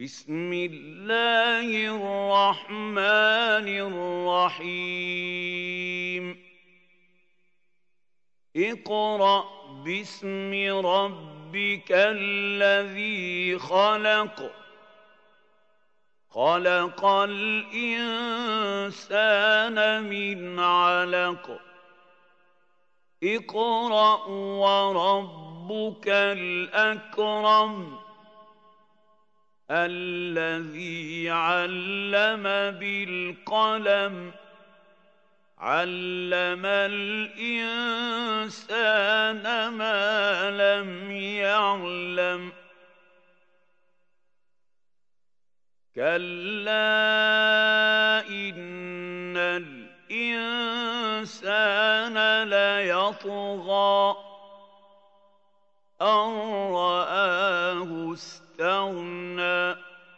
بسم الله الرحمن الرحيم اقرأ باسم ربك الذي خلق خلق الإنسان من علق اقرأ وربك الأكرم الذي علم بالقلم علم الإنسان ما لم يعلم كلا إن الإنسان ليطغى أن رآه استغنى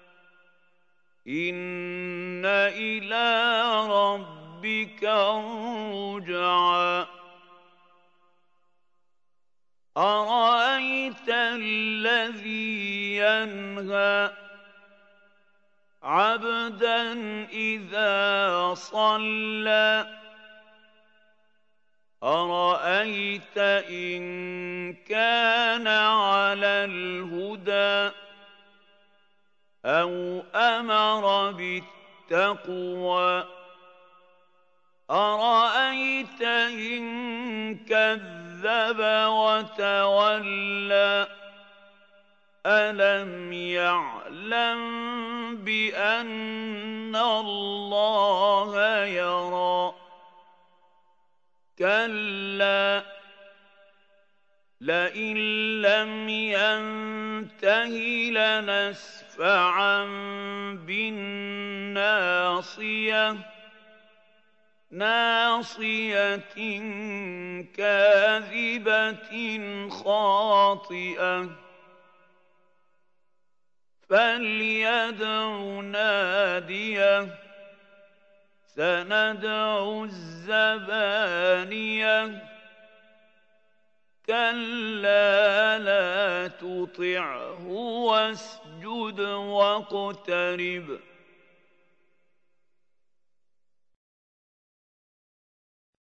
إن إلى ربك الرجعى أرأيت الذي ينهى عبدا إذا صلى أرأيت إن كان على الهدى أو أمر بالتقوى أرأيت إن كذب وتولى ألم يعلم بأن الله يرى كلا لئن لم ينته لنسفعا بالناصية ناصية كاذبة خاطئة فليدع ناديه سندع الزبانية كلا لا تطعه واسجد واقترب